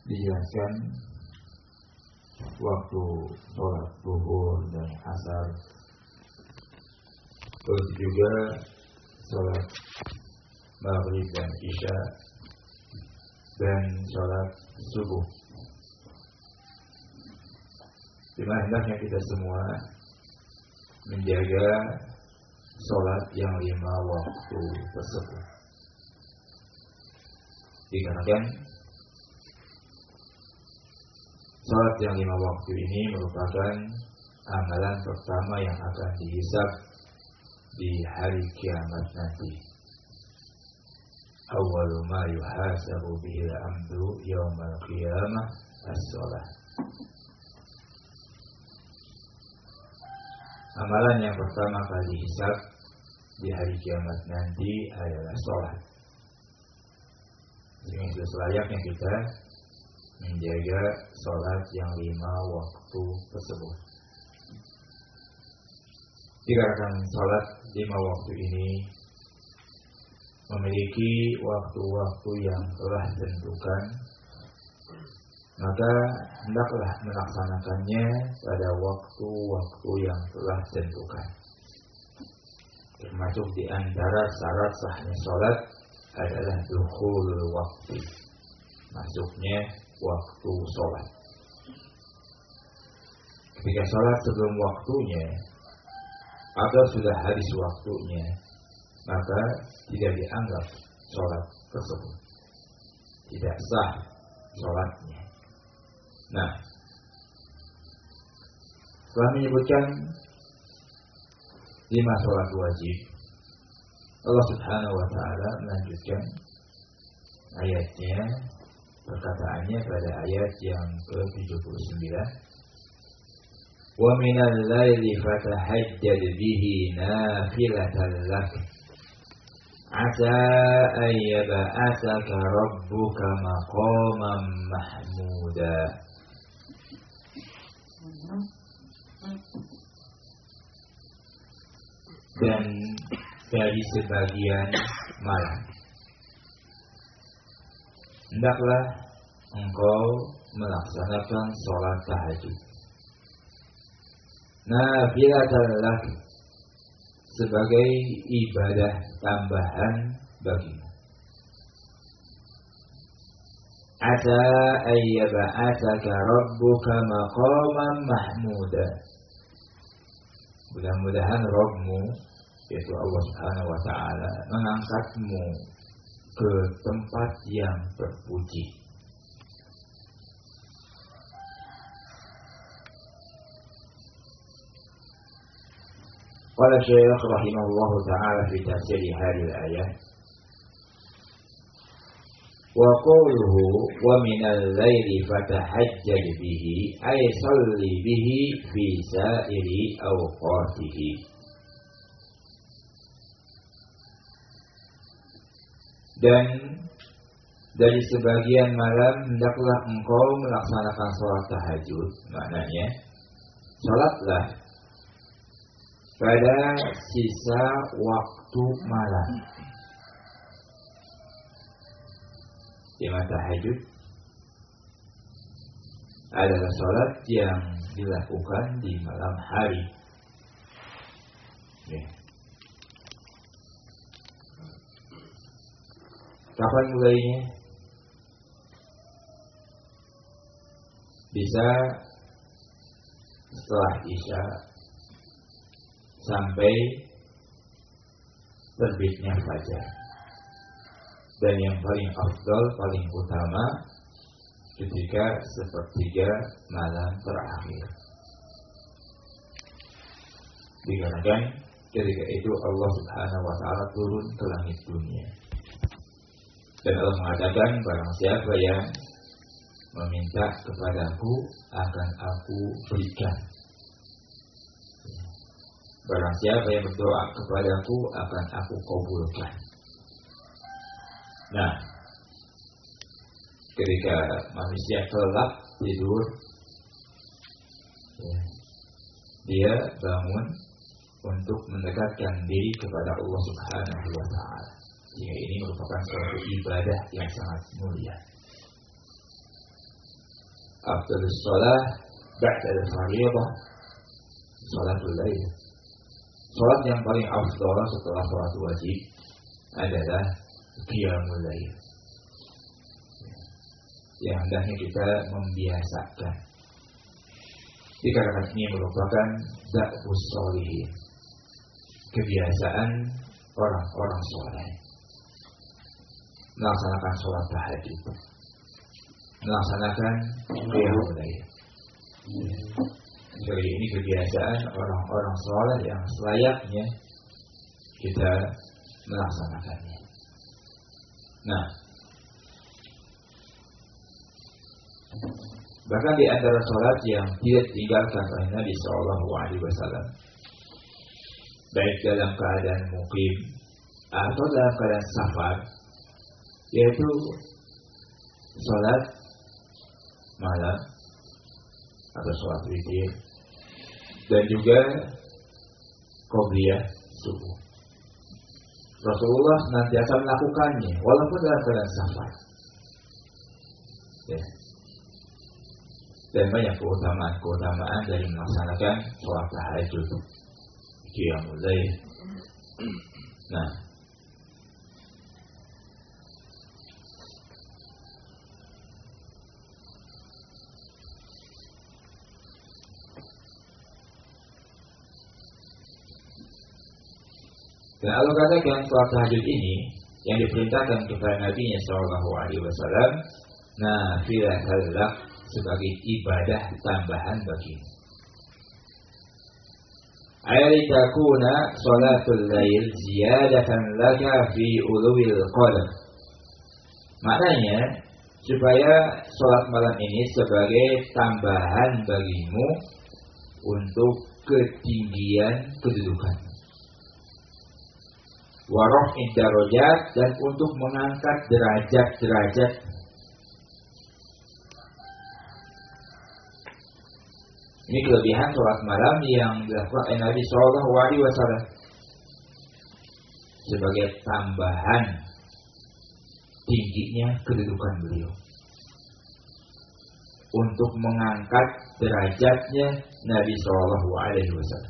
dijelaskan waktu sholat zuhur dan asar, terus juga sholat maghrib dan isya, dan sholat subuh. Di mana hendaknya kita semua menjaga sholat yang 5 waktu tersebut. Dikarenakan sholat yang 5 waktu ini merupakan amalan pertama yang akan dihisab di hari kiamat nanti. Awwalu ma yuhasabu bihil amdu yawmal qiyamah as-sholat. Amalan yang pertama kali dihisab di hari kiamat nanti adalah sholat. Sehingga sudah selayaknya kita menjaga sholat yang 5 waktu tersebut. Dikarenakan sholat 5 waktu ini memiliki waktu-waktu yang telah ditentukan, maka hendaklah melaksanakannya pada waktu-waktu yang telah ditentukan. Termasuk di antara syarat sahnya sholat adalah dukhulul waktu, masuknya waktu sholat. Ketika sholat sebelum waktunya atau sudah habis waktunya, maka tidak dianggap sholat tersebut, tidak sah sholatnya. Nah, setelah menyebutkan 5 sholat wajib, Allah Subhanahu wa Ta'ala melanjutkan ayatnya, perkataannya pada ayat yang ke-79. Wa minal laili fatahajjad bihi nafilatan lak asa an yab'atsaka rabbuka maqaman mahmuda. Dan dari sebagian malam hendaklah engkau melaksanakan sholat tahajud nafilatan lak, sebagai ibadah tambahan bagimu. Asa ayyab'atsaka rabbuka maqaman mahmuda. Mudah-mudahan Rabbmu, yaitu Allah Subhanahu wa Ta'ala, mengangkatmu ke tempat yang terpuji. Qala Syekh rahimahullahu ta'ala fi tafsir hadhihi al-ayah, wa qawluhu wa minal laili fatahajjad bihi ay salli bihi fi sa'iri awqatihi. Dan dari sebagian malam hendaklah engkau melaksanakan sholat tahajud. Maknanya, sholatlah pada sisa waktu malam. Jemaah tahajud adalah sholat yang dilakukan di malam hari. Kapan mulainya? Bisa setelah isya sampai terbitnya fajar. Dan yang paling afdal, paling utama ketika sepertiga malam terakhir. Dikarenakan ketika itu Allah Subhanahu wa Ta'ala turun ke langit dunia. Dan Allah mengatakan, barang siapa yang meminta kepadaku akan aku berikan. Barang siapa yang berdoa kepadaku akan aku kabulkan. Nah, ketika manusia kelak tidur, dia bangun untuk mendekatkan diri kepada Allah Subhanahu wa Ta'ala. Sehingga ini merupakan suatu ibadah yang sangat mulia. afdalus shalah ba'da al-fardhiyah salatul lail. Salat yang paling afdal setelah salat wajib adalah qiyamul lail. Yang hendaknya kita membiasakan. Dikarenakan ini merupakan da'bus sholihin, kebiasaan orang-orang soleh melaksanakan sholat tahajud, melaksanakan qiyamul lail. Jadi ini kebiasaan orang-orang soleh yang selayaknya kita melaksanakannya. Nah, bahkan di antara sholat yang tidak ditinggalkan oleh Nabi SAW, baik dalam keadaan mukim atau dalam keadaan safar, yaitu sholat malam atau sholat witir, dan juga qobliyah subuh. Rasulullah senantiasa melakukannya walaupun dalam keadaan safar. Ya. Dan banyak keutamaan dari melaksanakan sholat tahajud, qiyamul lail. Nah, dan Allah katakan sholat tahajud ini yang diperintahkan kepada Nabi-Nya SAW, nafilatan lak, sebagai ibadah tambahan bagimu. Aitakuna sholatul lail ziyadatan laka fi ulul qadar. Maknanya supaya sholat malam ini sebagai tambahan bagimu untuk ketinggian kedudukan, wa raf'id darajat, dan untuk mengangkat derajat-derajat. Ini kelebihan sholat malam yang dilakukan oleh Nabi SAW sebagai tambahan tingginya kedudukan beliau, untuk mengangkat derajatnya Nabi SAW.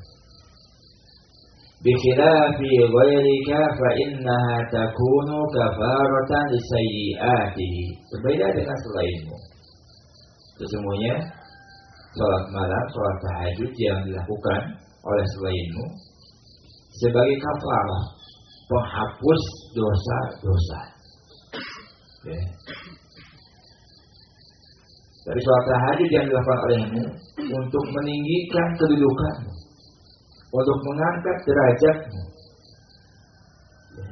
Bikhilafi ghairika fa innaha takunu kafaratan lisayyi'atihi. Berbeda dengan selainmu. Sesungguhnya sholat malam, sholat tahajud yang dilakukan oleh selainmu sebagai kafarah, penghapus dosa-dosa. Ya. Dari sholat tahajud yang dilakukan olehmu untuk meninggikan kedudukanmu, untuk mengangkat derajatmu. Ya.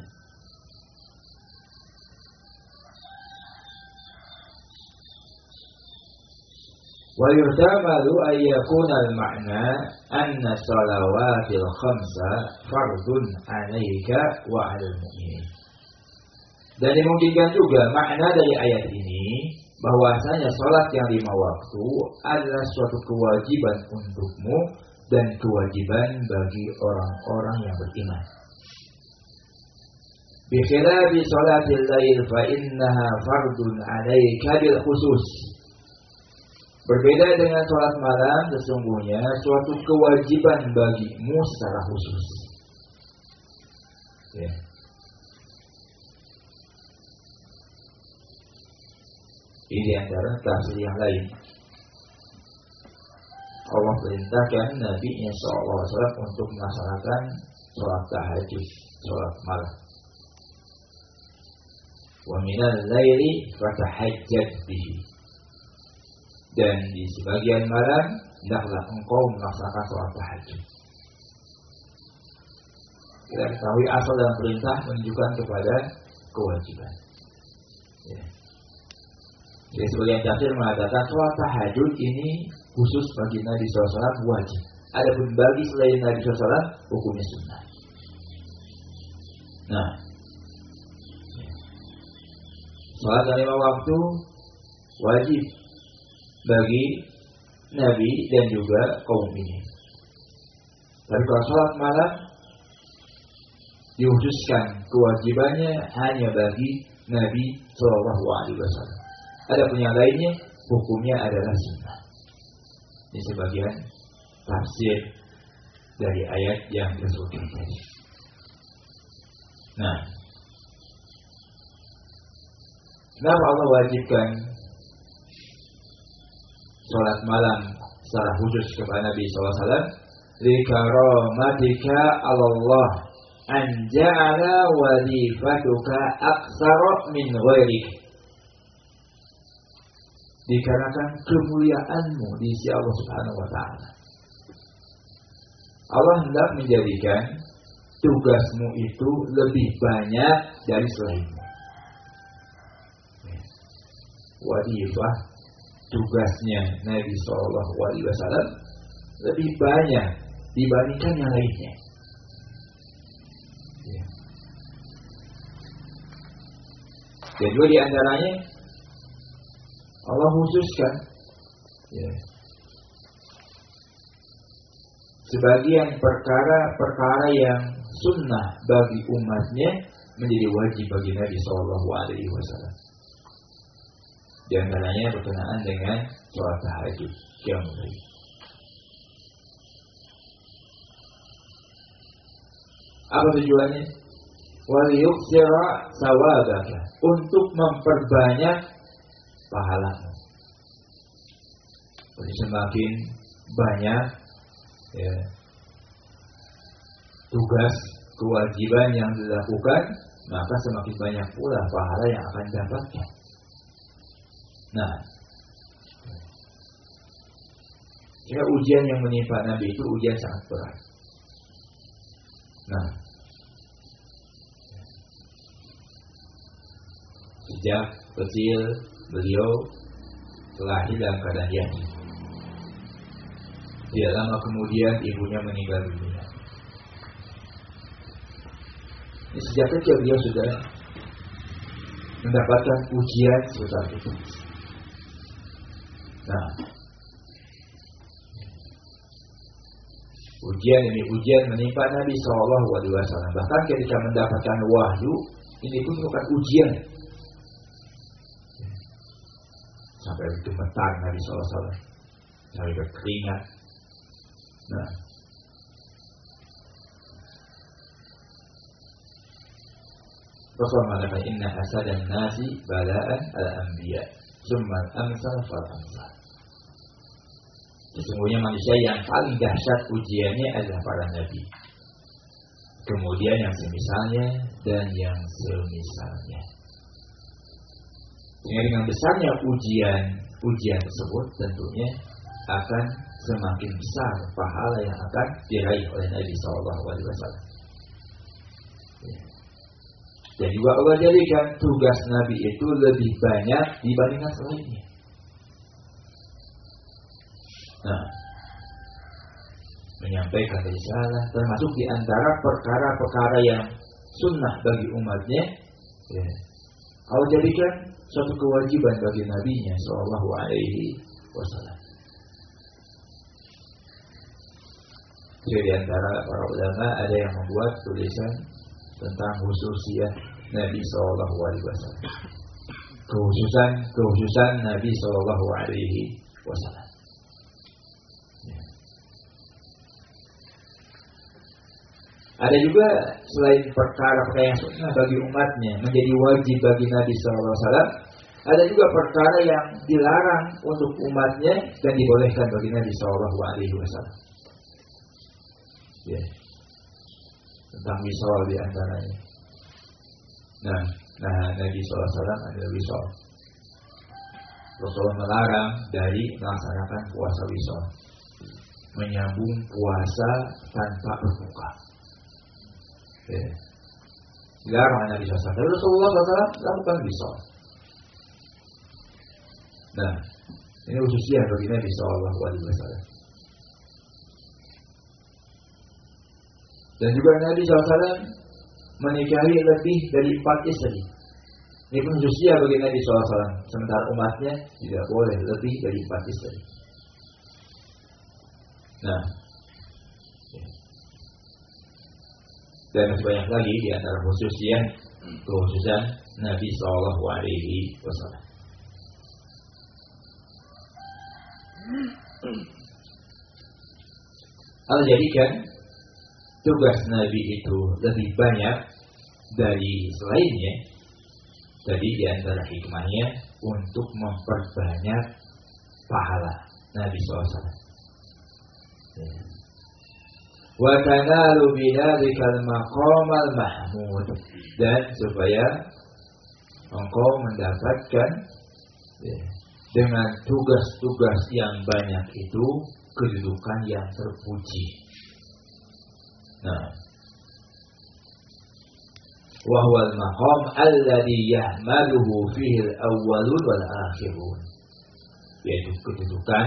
ويحتمل أن يكون المعنى أن الصلوات الخمس فرض عليك وعلى المؤمنين. Dan dimungkinkan juga makna dari ayat ini bahwasanya salat yang 5 waktu adalah suatu kewajiban untukmu dan kewajiban bagi orang-orang yang beriman. Bi khilafi salatil lail fa innaha fardun 'alaika bil khusus. Berbeda dengan sholat malam, sesungguhnya suatu kewajiban bagimu secara khusus. Ya. Ini antara tafsir yang lain. Allah perintahkan Nabi-Nya SAW untuk melaksanakan sholat tahajud, sholat malam. Wa minal laili fatahajjad bihi. Dan di sebagian malam hendaklah engkau melaksanakan sholat tahajud. Kita ketahui asal dalam perintah menunjukkan kepada kewajiban. Ya. Jadi sebagian tafsir mengatakan sholat tahajud ini khusus bagi Nabi SAW wajib. Adapun bagi selain Nabi SAW hukumnya sunnah. Nah, sholat 5 waktu wajib bagi Nabi dan juga kaum mukminin. Tapi kalau sholat malam dikhususkan kewajibannya hanya bagi Nabi SAW. Adapun yang lainnya hukumnya adalah sunnah. Ini sebagian tafsir dari ayat yang disebutkan tadi. Nah, kenapa Allah wajibkan sholat malam secara khusus kepada Nabi SAW? Likaramatika Allah an ja'ala wadifatuka aksara min ghairik. Dikarenakan kemuliaanmu di sisi Allah Subhanahu wa Ta'ala, Allah hendak menjadikan tugasmu itu lebih banyak dari selainmu. Wadifah, tugasnya Nabi SAW lebih banyak dibandingkan yang lainnya. Dan juga di antaranya Allah khususkan sebagian perkara-perkara yang sunnah bagi umatnya menjadi wajib bagi Nabi SAW. Di antaranya berkenaan dengan sholat tahajud, qiyamul lail. Apa tujuannya? Waliyuksira sawabaka, untuk memperbanyak pahalamu. Jadi semakin banyak tugas kewajiban yang dilakukan, maka semakin banyak pula pahala yang akan didapatkan. Nah, jika ujian yang menimpa Nabi itu ujian sangat berat. Nah, sejak kecil beliau lahir dalam keadaan yatim. Tidak lama kemudian ibunya meninggal dunia. Sejak kecil beliau sudah mendapatkan ujian sebesar itu. Nah, ujian ini ujian menimpa Nabi SAW. Bahkan ketika mendapatkan wahyu, ini pun bukan ujian. Sampai gemetar Nabi SAW, sampai berkeringat. Nah, Rasulullah mengatakan inna hasadan nasi bala'an al-anbiya summal amsal fal amsal. Sesungguhnya manusia yang paling dahsyat ujiannya adalah para nabi, kemudian yang semisalnya dan yang semisalnya. Sehingga dengan besarnya ujian tersebut tentunya akan semakin besar pahala yang akan diraih oleh Nabi SAW. Dan juga Allah jadikan tugas Nabi itu lebih banyak dibandingkan selainnya. Nah, menyampaikan risalah termasuk di antara perkara-perkara yang sunnah bagi umatnya, Allah jadikan suatu kewajiban bagi Nabi-Nya SAW. Jadi di antara para ulama ada yang membuat tulisan tentang khususiyah Nabi SAW, kekhususan Nabi SAW. Ada juga selain perkara-perkara yang sunnah bagi umatnya menjadi wajib bagi Nabi SAW, ada juga perkara yang dilarang untuk umatnya dan dibolehkan bagi Nabi SAW. Tentang wisol di antaranya. Nah, Nabi SAW adalah wisol. Rasulullah melarang dari melaksanakan puasa wisol, menyambung puasa tanpa berbuka. Dilarang Nabi SAW. Tapi Rasulullah SAW lakukan wisol. Nah, ini khususnya bagi Nabi SAW. Dan juga Nabi SAW menikahi lebih dari 4 istri. Ini pun khususnya bagi Nabi SAW. Sementara umatnya tidak boleh lebih dari 4 istri. Nah, dan masih banyak lagi di antara kekhususan Nabi SAW. Allah jadikan tugas Nabi itu lebih banyak dari selainnya. Jadi di antara hikmahnya untuk memperbanyak pahala Nabi SAW. Wa tanalu bidzikal maqamal mahmud, dan supaya engkau mendapatkan dengan tugas-tugas yang banyak itu kedudukan yang terpuji. Nah, wa huwal maqam alladhi yahmaluhu fihi al-awwalun wal akhirun, yaitu kedudukan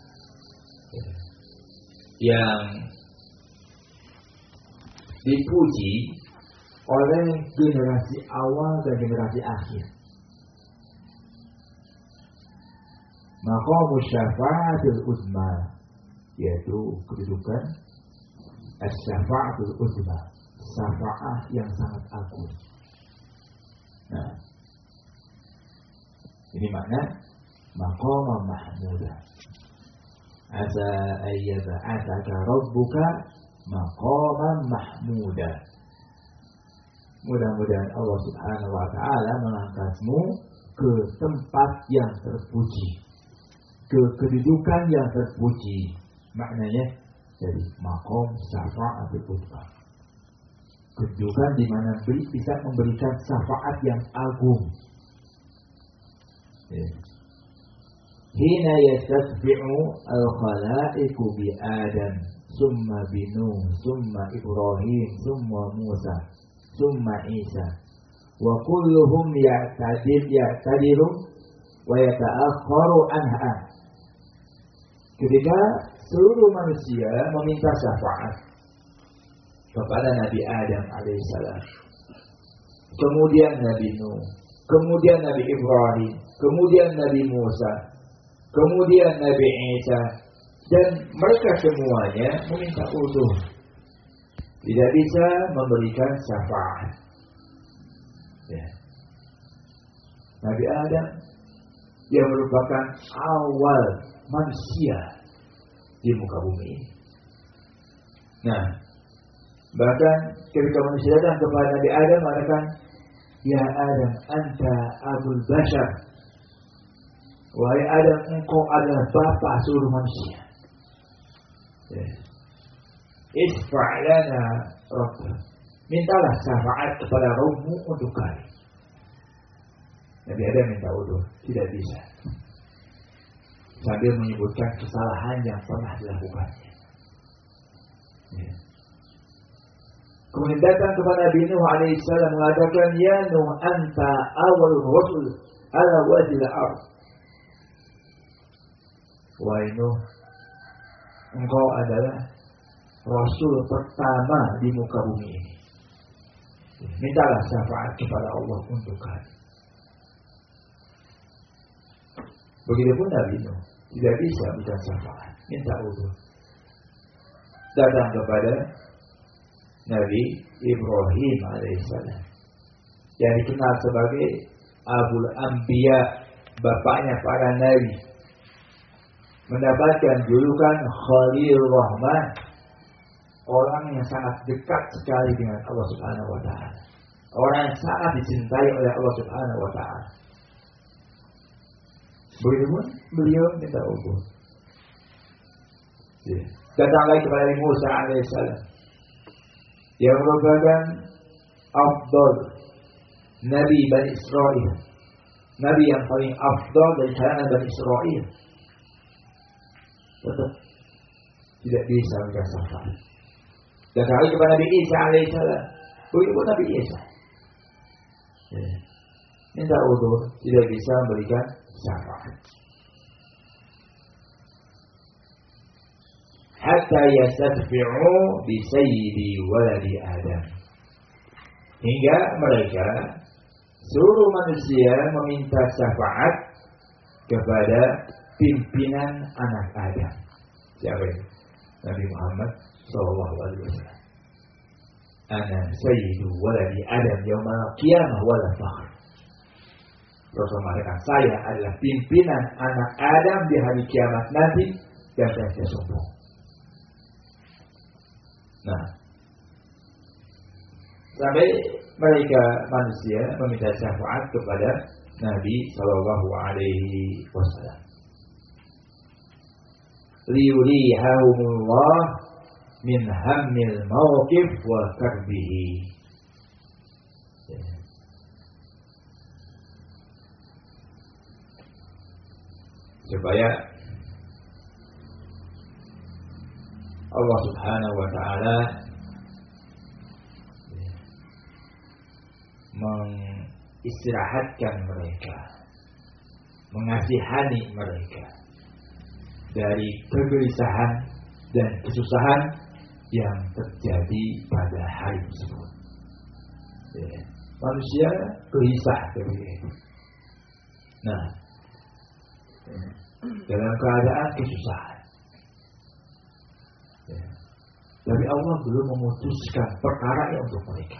yang dipuji oleh generasi awal dan generasi akhir. Maqamus syafa'atul uzma, yaitu kedudukan asy-syafa'atul uzma, syafa'ah yang sangat agung. Nah, ini makna maqam mahmudah. Asa ayyab'atsaka rabbuka maqaman mahmudah. Mudah-mudahan Allah Subhanahu wa taala mengangkatmu ke tempat yang terpuji, ke kedudukan yang terpuji. Maknanya dari maqam syafa'atul uzma, kedudukan di mana bisa memberikan syafaat yang agung. Hina yastasbi'u al-khalaiqu bi Adam, summa bi Nuh, summa Ibrahim, summa Musa, summa Isa, wa kulluhum ya'tadiru wa yata'akhkharu anha. Ketika seluruh manusia meminta syafaat kepada Nabi Adam alaihissalam, kemudian Nabi Nuh, kemudian Nabi Ibrahim, kemudian Nabi Musa, kemudian Nabi Isa, dan mereka semuanya meminta udhur, tidak bisa memberikan syafaat. Ya. Nabi Adam yang merupakan awal manusia di muka bumi ini. Nah, bahkan ketika manusia datang kepada Nabi Adam mengatakan, ya Adam, anta abul bashar. Wahai Adam, engkau adalah bapak seluruh manusia. Isfa' lana rabbak, mintalah syafaat kepada Rabbmu untuk kami. Nabi Adam minta udhur, tidak bisa, sambil menyebutkan kesalahan yang pernah dilakukannya. Kemudian datang kepada Nabi Nuh alaihissalam mengatakan, ya Nuh, anta awalul rasul ala wajhil ardh. Wahai Nuh, engkau adalah rasul pertama di muka bumi ini. Mintalah syafaat kepada Allah untuk kami. Begitupun Nabi Nuh tidak bisa minta syafaat, minta udhur. Datang kepada Nabi Ibrahim alaihissalam yang dikenal sebagai Abul Anbiya, bapaknya para nabi, mendapatkan julukan Khalilur Rahman, orang yang sangat dekat sekali dengan Allah Subhanahu wa taala, orang yang sangat dicintai oleh Allah Subhanahu wa taala. Begitupun beliau minta udhur. Datang lagi kepada Nabi Musa alaihissalam yang merupakan afdal Nabi Bani Israel, Nabi yang paling afdal dari kalangan Bani Israel, tetap tidak bisa memberikan syafaat. Datang lagi kepada Nabi Isa alaihissalam, begitupun Nabi Isa minta udhur, tidak bisa memberikan syafaat. Hatta yastadfi'u bi sayyidi waladi Adam, hingga mereka seluruh manusia meminta syafaat kepada pimpinan anak Adam. Siapa itu? Nabi Muhammad sallallahu alaihi wasallam. Ana sayyidu waladi Adam yaumal qiyamah wala fakhr. Rasul mengatakan, saya adalah pimpinan anak Adam di hari kiamat nanti dan saya tidak sombong. Nah, sampai mereka manusia meminta syafaat kepada Nabi Shallallahu Alaihi Wasallam. Liyurihahumullah min hammil mawqif wa karbihi. Supaya Allah Subhanahu wa Ta'ala mengistirahatkan mereka, mengasihani mereka dari kegelisahan dan kesusahan yang terjadi pada hari tersebut. Manusia gelisah begitu. Nah, dalam keadaan kesusahan. Tapi Allah belum memutuskan perkara yang untuk mereka.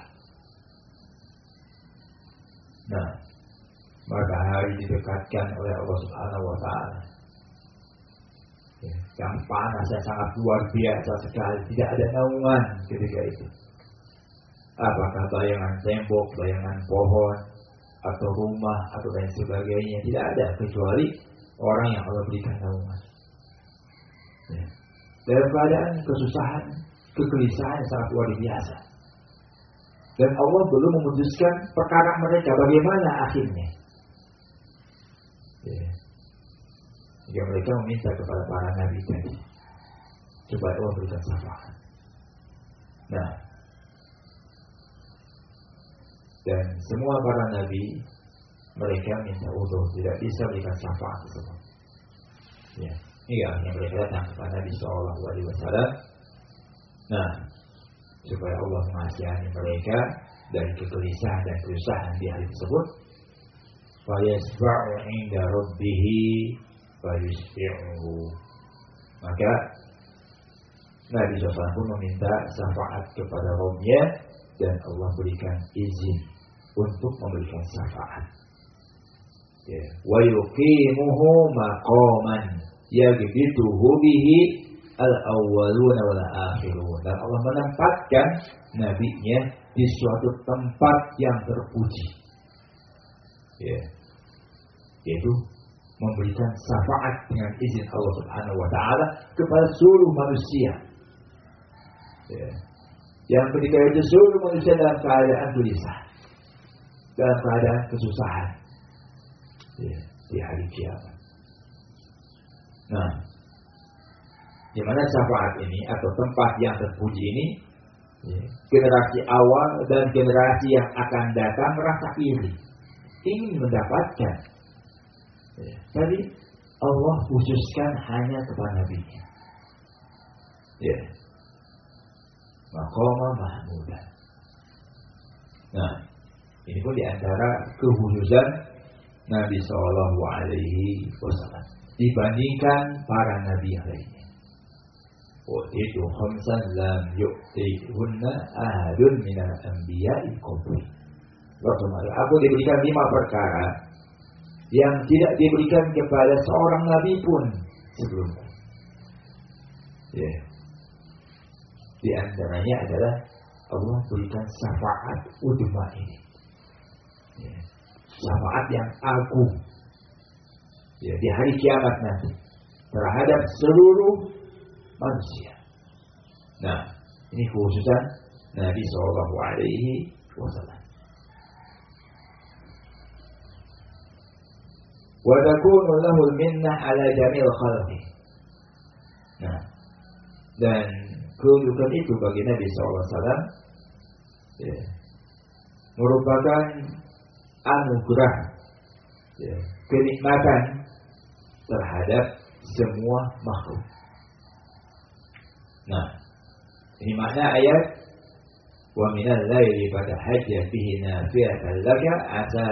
Nah, maka hari didekatkan oleh Allah Subhanahu wa Ta'ala. Yang panas yang sangat luar biasa sekali, tidak ada naungan ketika itu. Apakah bayangan tembok, bayangan pohon, atau rumah, atau lain sebagainya, tidak ada kecuali orang yang Allah berikan naungan. Dalam keadaan kesusahan, kegelisahan yang sangat luar biasa. Dan Allah belum memutuskan perkara mereka bagaimana akhirnya. Jika mereka meminta kepada para nabi tadi, supaya Allah berikan syafaat. Nah, dan semua para nabi mereka minta uzur, tidak bisa berikan syafaat tersebut. Yang mereka datang kepada Nabi Sallallahu Alaihi Wasallam. Nah, supaya Allah mengasihani mereka dari kegelisahan dan kesusahan di hari tersebut. Fayasba'u 'inda rabbih fayusbi'uhu. Maka Nabi SAW pun meminta syafaat kepada Rabb-Nya dan Allah berikan izin untuk memberikan syafaat. Wa yuqimuhu maqaman yaghbituhu bihi al-awwaluna wal akhirun. Dan Allah menempatkan nabinya di suatu tempat yang terpuji. Yaitu memberikan syafaat dengan izin Allah Subhanahu wa Ta'ala kepada seluruh manusia. Yang ketika itu seluruh manusia dalam keadaan gelisah, dalam keadaan kesusahan di hari kiamat. Nah, di mana syafaat ini atau tempat yang terpuji ini, generasi awal dan generasi yang akan datang merasa iri, ingin mendapatkan. Jadi Allah khususkan hanya kepada Nabi-Nya. Maqama mahmudah. Nah, ini pun diantara kekhususan Nabi Sallallahu Alaihi Wasallam dibandingkan para nabi yang lainnya. Itu khamsan lam yu'tihunna ahadun minal anbiya'i qabli. Aku diberikan 5 perkara yang tidak diberikan kepada seorang nabi pun sebelumnya. Di antaranya adalah Allah berikan syafaat udma ini. Syafaat yang agung di hari kiamat nanti terhadap seluruh manusia. Nah, ini khususan Nabi Sallallahu Alaihi Wasallam. Wa takunu lahul minnah ala jamil khalqi. Nah, dan kedudukan itu bagi Nabi SAW merupakan anugerah, kenikmatan terhadap semua makhluk. Nah, ini makna ayat wa minal laili fatahajjat bihi nafilatan laka asa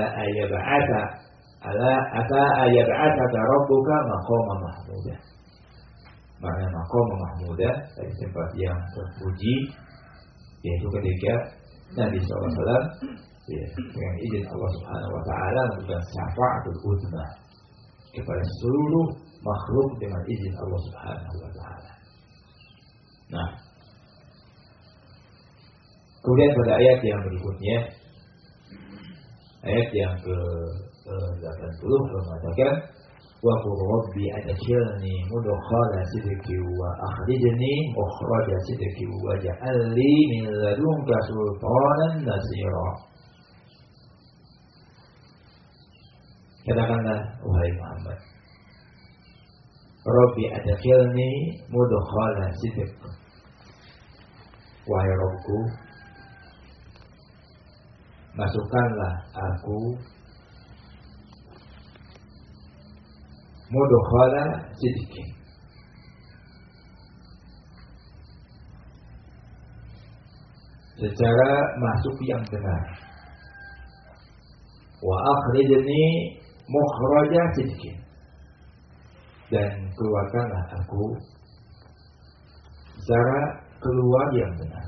ayyab'atsaka rabbuka maqaman mahmudah. Makna maqaman mahmudah dari tempat yang terpuji, yaitu ketika Nabi SAW Ya, dengan izin Allah Subhanahu wa taala memberikan syafaatul uzma kepada seluruh makhluk dengan izin Allah Subhanahu wa taala. Nah, kemudian pada ayat yang berikutnya, ayat yang ke-80 mengatakan wa qur rabbi adkhilni mudkhala sidqi wa akhrijni mukhraja sidqi wa ja'al li min ladunka sultanan nasira. Katakanlah wahai Muhammad, Rabbi adkhilni mudkhala sidq. Wahai Rabbku, masukkanlah aku mudkhala sidqin, secara masuk yang benar. Wa akhrijni mukhraja sidqin, dan keluarkanlah aku secara keluar yang benar.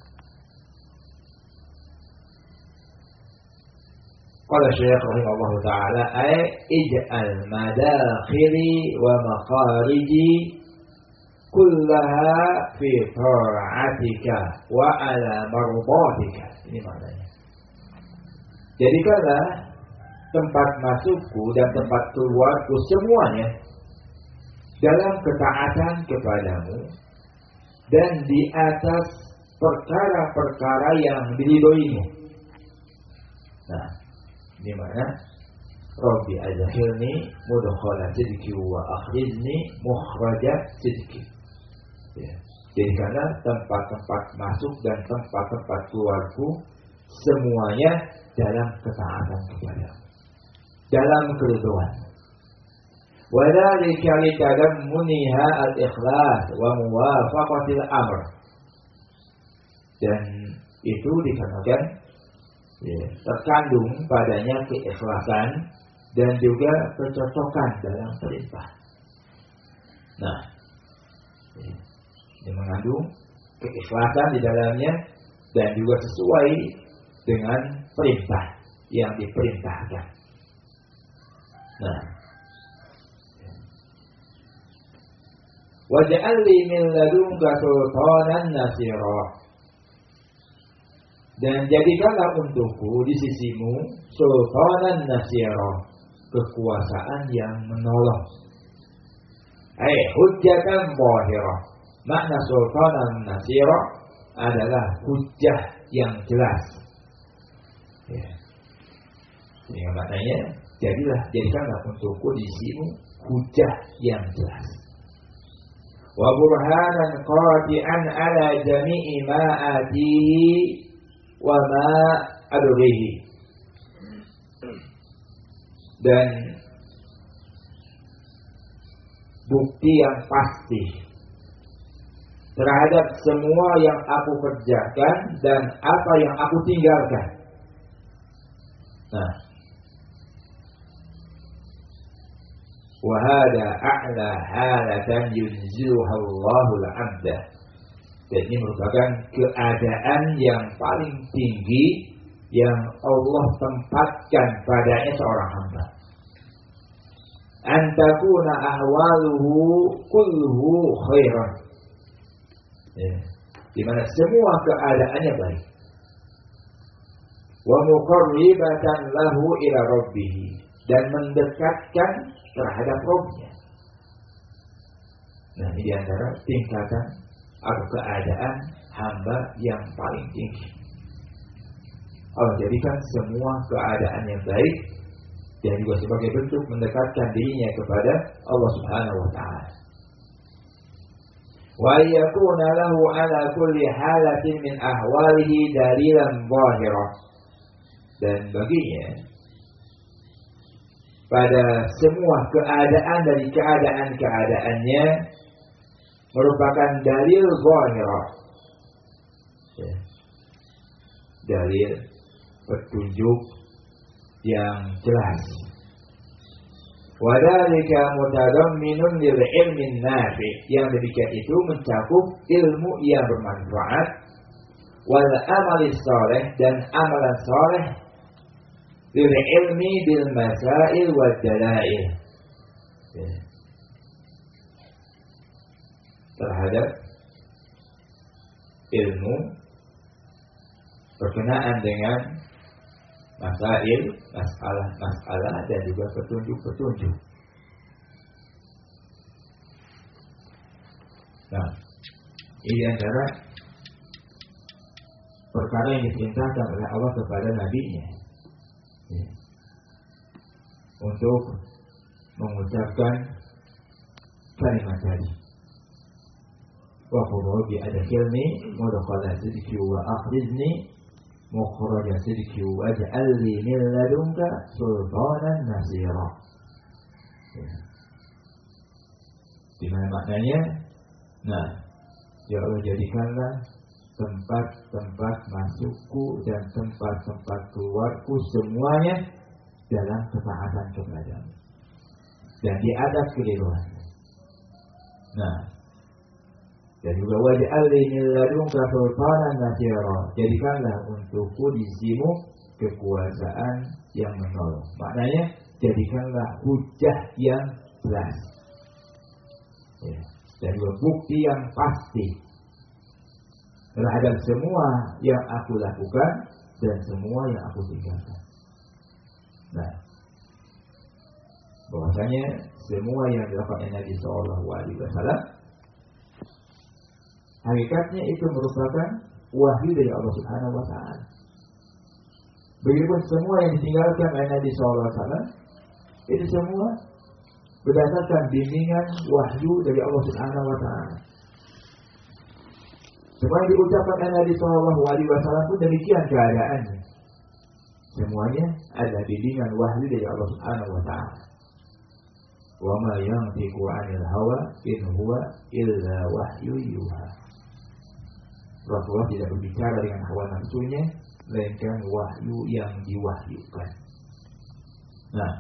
Qala Syekh rahimahullah ta'ala ay ij'al madakhili wa makhariji kullaha fi ta'atika wa ala mardatika. Ini maknanya. Jadikanlah tempat masukku dan tempat keluarku semuanya dalam ketaatan kepadamu dan di atas perkara-perkara yang diridhoimu. Nah, ini mana? Rabbi adkhilni mudkhala sidqi wa akhrijni mukhraja sidqi. Ya. Jadikanlah tempat-tempat masuk dan tempat-tempat keluarku semuanya dalam ketaatan kepadamu, dalam keridhaan. Wa dzalika litadammuniha al-ikhlas wa muwafaqatil amr. Dan itu dikarenakan terkandung padanya keikhlasan dan juga kecocokan dalam perintah. Nah, ini mengandung keikhlasan di dalamnya dan juga sesuai dengan perintah yang diperintahkan. Nah, waj'al li min ladunka sultanan nasira, dan jadikanlah untukku di sisimu sultanan nasira, kekuasaan yang menolong. Hujjatan zahirah. Makna sultanan nasira adalah hujjah yang jelas. Ya. Ini maknanya, jadikanlah untukku di sisimu hujjah yang jelas. Wa burhanan qati'an ala jami'i ma atihi wa ma adrihi, dan bukti yang pasti terhadap semua yang aku kerjakan dan apa yang aku tinggalkan. Nah, wa hada a'la halatan yunziluha Allahul 'abda. Dan ini merupakan keadaan yang paling tinggi yang Allah tempatkan padanya seorang hamba. Antakuna ahwaluhu kulluhu khairan. Ya. Di mana semua keadaannya baik. Wa muqarribatan lahu ila rabbih, dan mendekatkan terhadap Rabb-nya. Nah, ini diantara tingkatan atau keadaan hamba yang paling tinggi. Allah jadikan semua keadaan yang baik dan juga sebagai bentuk mendekatkan dirinya kepada Allah Subhanahu wa taala. Wa yakuna lahu ala kulli halatin min ahwalihi dalilan zahirah. Dan baginya pada semua keadaan dari keadaan-keadaannya merupakan dalil zahirah. Ya. Dalil petunjuk yang jelas. Wa dzalika mutadamminun lil ilmin nafi', yang demikian itu mencakup ilmu yang bermanfaat, wal amali sholeh dan amalan sholeh lil ilmi bil masail wad dalail. Ya. Terhadap ilmu berkenaan dengan masail, masalah dan juga petunjuk-petunjuk. Nah, ini antara perkara yang diperintahkan oleh Allah kepada Nabi-Nya, ya, untuk mengucapkan kalimat tadi. Wa qul bi adkhilni mudkhala sidqi wa akhrizni mukhraja sidqi waj'al li min ladunka sultanan nasira. Ya. Di mana maknanya? Nah, ya Allah, jadikanlah tempat-tempat masukku dan tempat-tempat keluarku semuanya dalam ketaatan kepadamu dan di atas keriduan. Nah, dan juga waj'al li min ladunka sultanan nasira, jadikanlah untukku di sisimu kekuasaan yang menolong. Maknanya jadikanlah hujah yang jelas, ya, dan juga bukti yang pasti terhadap semua yang aku lakukan dan semua yang aku tinggalkan. Nah, bahwasanya semua yang dilakukan Nabi SAW hakikatnya itu merupakan wahyu dari Allah Subhanahu wa taala. Begitupun semua yang ditinggalkan oleh Nabi SAW itu semua berdasarkan bimbingan wahyu dari Allah Subhanahu wa taala. Semua yang diucapkan oleh Nabi SAW pun demikian keadaannya. Semuanya adalah bimbingan wahyu dari Allah Subhanahu wa taala. Wa ma yantiqu 'anil hawa in huwa illa wahyu yuha. Rasulullah tidak berbicara dengan hawa nafsunya, melainkan wahyu yang diwahyukan. Nah,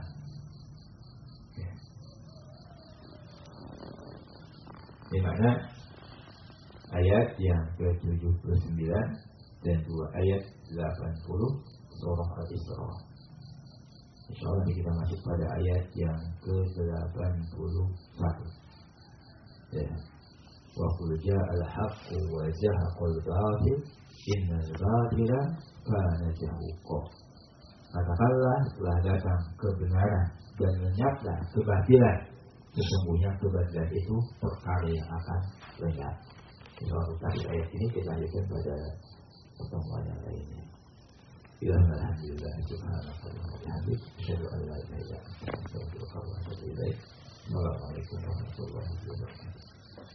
di mana ayat yang ke-79 dan 2 ayat 80 surah Al-Isra. Insyaallah kita masuk pada ayat yang ke-81. Ya. Wa qul ja'al haqqu wa zahaqal batil innal batila kana zahuqa. Katakanlah telah datang kebenaran dan lenyaplah kebatilan. Sesungguhnya kebatilan itu perkara yang akan lenyap. Insyaallah tadi ayat ini kita lanjutkan pada pertemuan yang lainnya. Alhamdulillah, subhanallah wa bihamdihi, asyhadu an la ilaha illa anta, astaghfiruka wa atubu ilaik. Assalamualaikum warahmatullahi wabarakatuh.